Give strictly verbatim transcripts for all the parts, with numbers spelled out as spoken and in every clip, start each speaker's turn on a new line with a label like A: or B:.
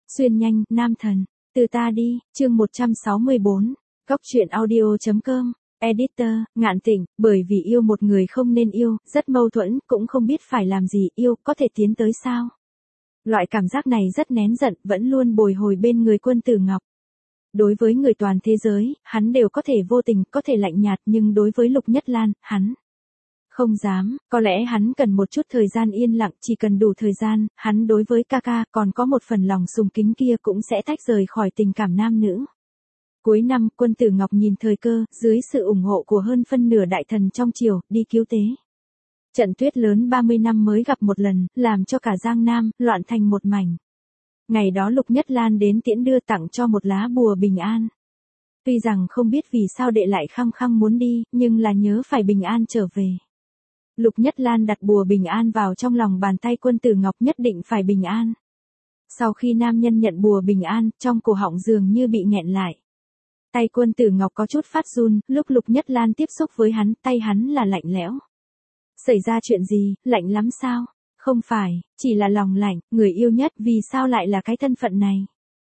A: Xuyên nhanh, nam thần. Từ ta đi, chương một trăm sáu mươi bốn. Góc truyện audio chấm com. Editor, Ngạn Tịnh, bởi vì yêu một người không nên yêu, rất mâu thuẫn, cũng không biết phải làm gì, yêu, có thể tiến tới sao? Loại cảm giác này rất nén giận, vẫn luôn bồi hồi bên người Quân Tử Ngọc. Đối với người toàn thế giới, hắn đều có thể vô tình, có thể lạnh nhạt, nhưng đối với Lục Nhất Lan, hắn không dám, có lẽ hắn cần một chút thời gian yên lặng, chỉ cần đủ thời gian, hắn đối với ca ca còn có một phần lòng sùng kính kia cũng sẽ tách rời khỏi tình cảm nam nữ. Cuối năm, Quân Tử Ngọc nhìn thời cơ, dưới sự ủng hộ của hơn phân nửa đại thần trong triều, đi cứu tế. Trận tuyết lớn ba mươi năm mới gặp một lần, làm cho cả Giang Nam, loạn thành một mảnh. Ngày đó Lục Nhất Lan đến tiễn đưa tặng cho một lá bùa bình an. Tuy rằng không biết vì sao đệ lại khăng khăng muốn đi, nhưng là nhớ phải bình an trở về. Lục Nhất Lan đặt bùa bình an vào trong lòng bàn tay Quân Tử Ngọc, nhất định phải bình an. Sau khi nam nhân nhận bùa bình an, trong cổ họng dường như bị nghẹn lại. Tay Quân Tử Ngọc có chút phát run, lúc Lục Nhất Lan tiếp xúc với hắn, tay hắn là lạnh lẽo. Xảy ra chuyện gì, lạnh lắm sao? Không phải, chỉ là lòng lạnh, người yêu nhất vì sao lại là cái thân phận này?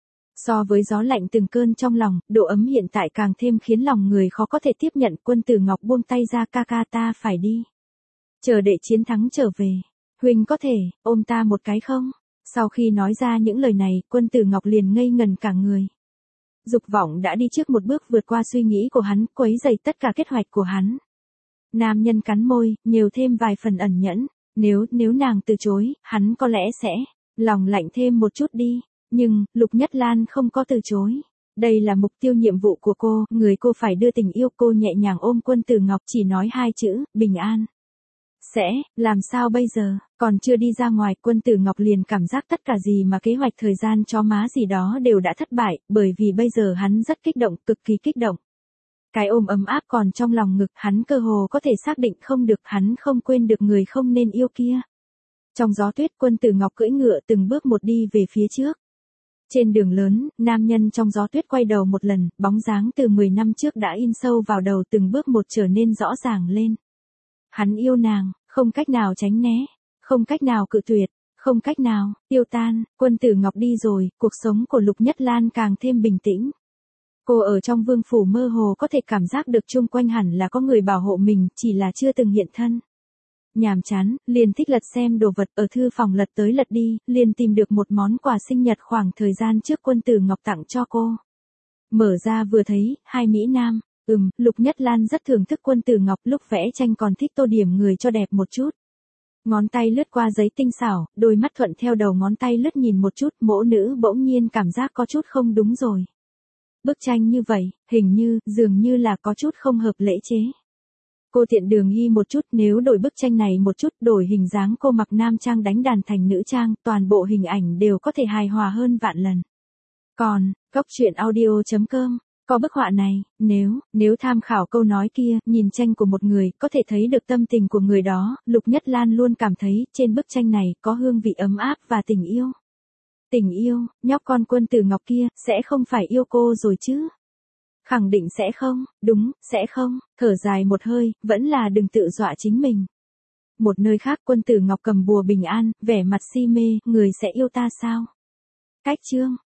A: So với gió lạnh từng cơn trong lòng, độ ấm hiện tại càng thêm khiến lòng người khó có thể tiếp nhận. Quân Tử Ngọc buông tay ra, ca ca ta phải đi. Chờ đệ chiến thắng trở về. Huynh có thể, ôm ta một cái không? Sau khi nói ra những lời này, Quân Tử Ngọc liền ngây ngần cả người. Dục vọng đã đi trước một bước vượt qua suy nghĩ của hắn, quấy rầy tất cả kế hoạch của hắn. Nam nhân cắn môi, nhiều thêm vài phần ẩn nhẫn. Nếu, nếu nàng từ chối, hắn có lẽ sẽ lòng lạnh thêm một chút đi. Nhưng, Lục Nhất Lan không có từ chối. Đây là mục tiêu nhiệm vụ của cô, người cô phải đưa tình yêu. Cô nhẹ nhàng ôm Quân Tử Ngọc, chỉ nói hai chữ, bình an. Sẽ, làm sao bây giờ, còn chưa đi ra ngoài, Quân Tử Ngọc liền cảm giác tất cả gì mà kế hoạch thời gian cho má gì đó đều đã thất bại, bởi vì bây giờ hắn rất kích động, cực kỳ kích động. Cái ôm ấm áp còn trong lòng ngực, hắn cơ hồ có thể xác định không được, hắn không quên được người không nên yêu kia. Trong gió tuyết, Quân Tử Ngọc cưỡi ngựa từng bước một đi về phía trước. Trên đường lớn, nam nhân trong gió tuyết quay đầu một lần, bóng dáng từ mười năm trước đã in sâu vào đầu, từng bước một trở nên rõ ràng lên. Hắn yêu nàng, không cách nào tránh né, không cách nào cự tuyệt, không cách nào tiêu tan. Quân Tử Ngọc đi rồi, cuộc sống của Lục Nhất Lan càng thêm bình tĩnh. Cô ở trong vương phủ mơ hồ có thể cảm giác được chung quanh hẳn là có người bảo hộ mình, chỉ là chưa từng hiện thân. Nhàm chán, liền thích lật xem đồ vật, ở thư phòng lật tới lật đi, liền tìm được một món quà sinh nhật khoảng thời gian trước Quân Tử Ngọc tặng cho cô. Mở ra vừa thấy, hai mỹ nam. Ừm, Lục Nhất Lan rất thưởng thức Quân Tử Ngọc, lúc vẽ tranh còn thích tô điểm người cho đẹp một chút. Ngón tay lướt qua giấy tinh xảo, đôi mắt thuận theo đầu ngón tay lướt nhìn một chút, mỗ nữ bỗng nhiên cảm giác có chút không đúng rồi. Bức tranh như vậy, hình như, dường như là có chút không hợp lễ chế. Cô tiện đường ghi một chút, nếu đổi bức tranh này một chút, đổi hình dáng cô mặc nam trang đánh đàn thành nữ trang, toàn bộ hình ảnh đều có thể hài hòa hơn vạn lần. Còn, góc truyện audio chấm com. Có bức họa này, nếu, nếu tham khảo câu nói kia, nhìn tranh của một người, có thể thấy được tâm tình của người đó, Lục Nhất Lan luôn cảm thấy, trên bức tranh này, có hương vị ấm áp và tình yêu. Tình yêu, nhóc con Quân Tử Ngọc kia, sẽ không phải yêu cô rồi chứ? Khẳng định sẽ không, đúng, sẽ không, thở dài một hơi, vẫn là đừng tự dọa chính mình. Một nơi khác, Quân Tử Ngọc cầm bùa bình an, vẻ mặt si mê, người sẽ yêu ta sao? Cách chương.